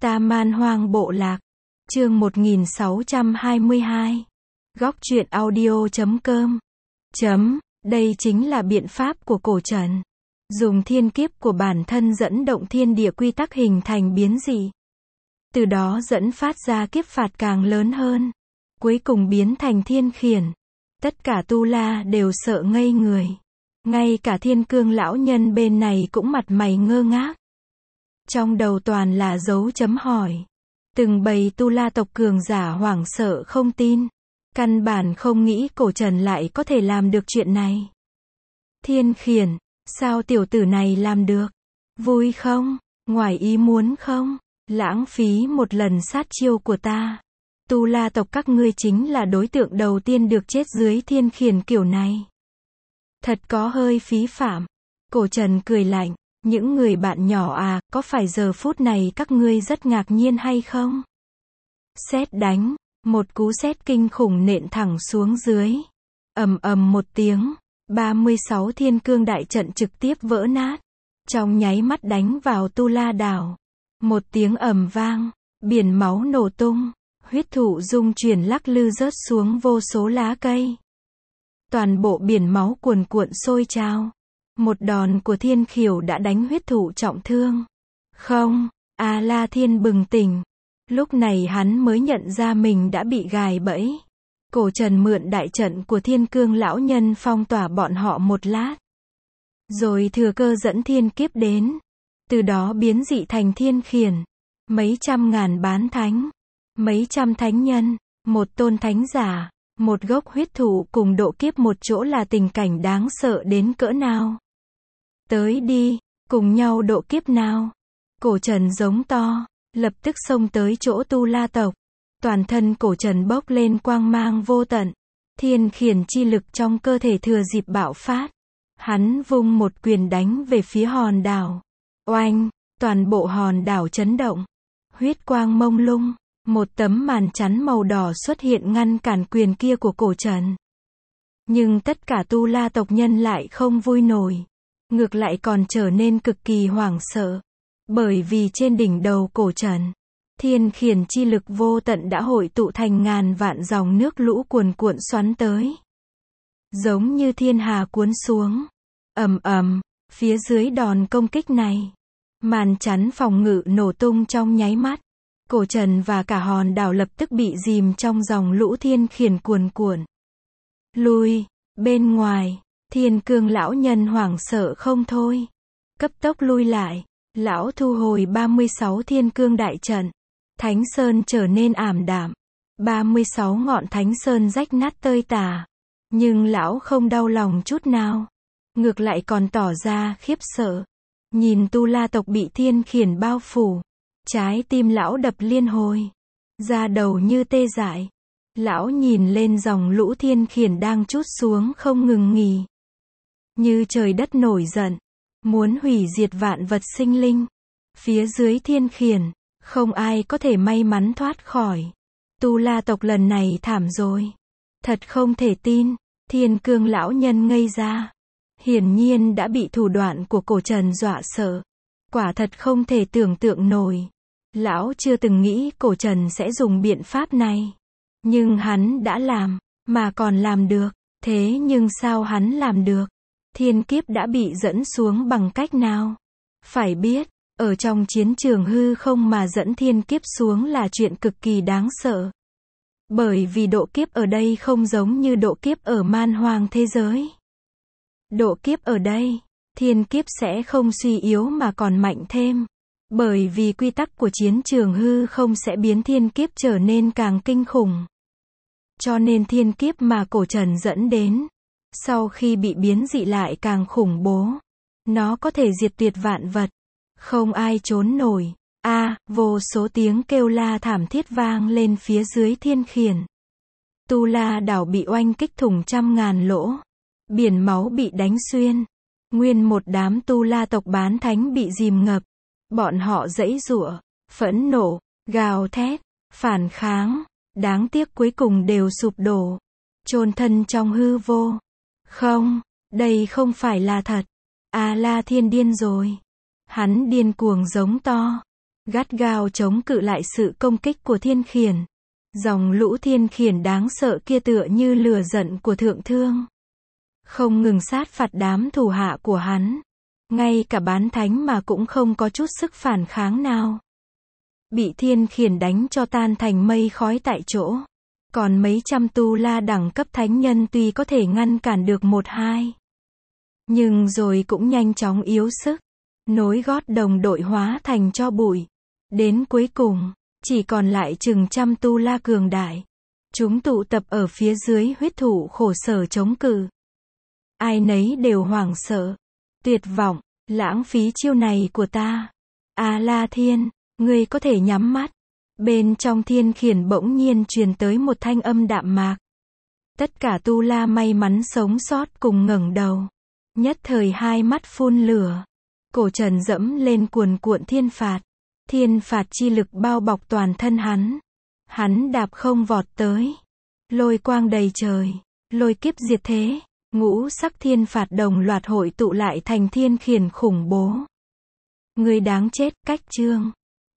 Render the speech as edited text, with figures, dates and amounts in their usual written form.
Ta Man Hoang Bộ Lạc. Chương 1622. Góc truyện audio.com. Đây chính là biện pháp của cổ trần. Dùng thiên kiếp của bản thân dẫn động thiên địa quy tắc hình thành biến dị. Từ đó dẫn phát ra kiếp phạt càng lớn hơn. Cuối cùng biến thành thiên khiển. Tất cả tu la đều sợ ngây người. Ngay cả Thiên Cương lão nhân bên này cũng mặt mày ngơ ngác. Trong đầu toàn là dấu chấm hỏi. Từng bầy tu la tộc cường giả hoảng sợ không tin. Căn bản không nghĩ cổ trần lại có thể làm được chuyện này. Thiên khiển, sao tiểu tử này làm được? Vui không? Ngoài ý muốn không? Lãng phí một lần sát chiêu của ta. Tu la tộc các ngươi chính là đối tượng đầu tiên được chết dưới thiên khiển kiểu này. Thật có hơi phí phạm. Cổ trần cười lạnh. Những người bạn nhỏ à, có phải giờ phút này các ngươi rất ngạc nhiên hay không? Sét đánh, một cú sét kinh khủng nện thẳng xuống dưới. Ầm ầm một tiếng, 36 thiên cương đại trận trực tiếp vỡ nát. Trong nháy mắt đánh vào Tu La đảo. Một tiếng ầm vang, biển máu nổ tung, huyết thụ dung chuyển lắc lư rớt xuống vô số lá cây. Toàn bộ biển máu cuồn cuộn sôi trào. Một đòn của thiên khiểu đã đánh huyết thụ trọng thương. Không, A La Thiên bừng tỉnh. Lúc này hắn mới nhận ra mình đã bị gài bẫy. Cổ trần mượn đại trận của Thiên Cương lão nhân phong tỏa bọn họ một lát. Rồi thừa cơ dẫn thiên kiếp đến. Từ đó biến dị thành thiên khiển. Mấy trăm ngàn bán thánh. Mấy trăm thánh nhân. Một tôn thánh giả. Một gốc huyết thụ cùng độ kiếp một chỗ là tình cảnh đáng sợ đến cỡ nào. Tới đi, cùng nhau độ kiếp nào. Cổ trần giống to, lập tức xông tới chỗ tu la tộc. Toàn thân cổ trần bốc lên quang mang vô tận. Thiên khiển chi lực trong cơ thể thừa dịp bạo phát. Hắn vung một quyền đánh về phía hòn đảo. Oanh, toàn bộ hòn đảo chấn động. Huyết quang mông lung. Một tấm màn chắn màu đỏ xuất hiện ngăn cản quyền kia của cổ trần. Nhưng tất cả tu la tộc nhân lại không vui nổi. Ngược lại còn trở nên cực kỳ hoảng sợ. Bởi vì trên đỉnh đầu cổ trần, thiên khiển chi lực vô tận đã hội tụ thành ngàn vạn dòng nước lũ cuồn cuộn xoắn tới. Giống như thiên hà cuốn xuống. Ầm ầm, phía dưới đòn công kích này. Màn chắn phòng ngự nổ tung trong nháy mắt. Cổ trần và cả hòn đảo lập tức bị dìm trong dòng lũ thiên khiển cuồn cuộn. Lui, bên ngoài. Thiên Cương lão nhân hoảng sợ không thôi. Cấp tốc lui lại. Lão thu hồi 36 thiên cương đại trận. Thánh sơn trở nên ảm đạm. 36 ngọn thánh sơn rách nát tơi tả. Nhưng lão không đau lòng chút nào. Ngược lại còn tỏ ra khiếp sợ. Nhìn tu la tộc bị thiên khiển bao phủ. Trái tim lão đập liên hồi. Da đầu như tê dại. Lão nhìn lên dòng lũ thiên khiển đang trút xuống không ngừng nghỉ. Như trời đất nổi giận, muốn hủy diệt vạn vật sinh linh. Phía dưới thiên khiển, không ai có thể may mắn thoát khỏi. Tu la tộc lần này thảm rồi. Thật không thể tin, Thiên Cương lão nhân ngây ra. Hiển nhiên đã bị thủ đoạn của cổ trần dọa sợ. Quả thật không thể tưởng tượng nổi. Lão chưa từng nghĩ cổ trần sẽ dùng biện pháp này. Nhưng hắn đã làm, mà còn làm được. Thế nhưng sao hắn làm được? Thiên kiếp đã bị dẫn xuống bằng cách nào? Phải biết, ở trong chiến trường hư không mà dẫn thiên kiếp xuống là chuyện cực kỳ đáng sợ. Bởi vì độ kiếp ở đây không giống như độ kiếp ở man hoang thế giới. Độ kiếp ở đây, thiên kiếp sẽ không suy yếu mà còn mạnh thêm. Bởi vì quy tắc của chiến trường hư không sẽ biến thiên kiếp trở nên càng kinh khủng. Cho nên thiên kiếp mà cổ trần dẫn đến. Sau khi bị biến dị lại càng khủng bố. Nó có thể diệt tuyệt vạn vật. Không ai trốn nổi. Vô số tiếng kêu la thảm thiết vang lên phía dưới thiên khiển. Tu La đảo bị oanh kích thủng trăm ngàn lỗ. Biển máu bị đánh xuyên. Nguyên một đám tu la tộc bán thánh bị dìm ngập. Bọn họ giãy giụa, phẫn nộ, gào thét, phản kháng. Đáng tiếc cuối cùng đều sụp đổ. Chôn thân trong hư vô. Không, đây không phải là thật. A La Thiên điên rồi. Hắn điên cuồng giống to. gắt gao chống cự lại sự công kích của thiên khiển. Dòng lũ thiên khiển đáng sợ kia tựa như lửa giận của thượng thương, không ngừng sát phạt đám thủ hạ của hắn. Ngay cả bán thánh mà cũng không có chút sức phản kháng nào. Bị thiên khiển đánh cho tan thành mây khói tại chỗ. Còn mấy trăm tu la đẳng cấp thánh nhân tuy có thể ngăn cản được một hai, nhưng rồi cũng nhanh chóng yếu sức. Nối gót đồng đội hóa thành tro bụi. Đến cuối cùng, chỉ còn lại chừng trăm tu la cường đại. Chúng tụ tập ở phía dưới huyết thủ khổ sở chống cự. Ai nấy đều hoảng sợ, tuyệt vọng, lãng phí chiêu này của ta. La Thiên, ngươi có thể nhắm mắt. Bên trong thiên khiển bỗng nhiên truyền tới một thanh âm đạm mạc. Tất cả tu la may mắn sống sót cùng ngẩng đầu. Nhất thời hai mắt phun lửa. Cổ Trần dẫm lên cuồn cuộn thiên phạt. Thiên phạt chi lực bao bọc toàn thân hắn. Hắn đạp không vọt tới. Lôi quang đầy trời. Lôi kiếp diệt thế. Ngũ sắc thiên phạt đồng loạt hội tụ lại thành thiên khiển khủng bố. Ngươi đáng chết, cách chương.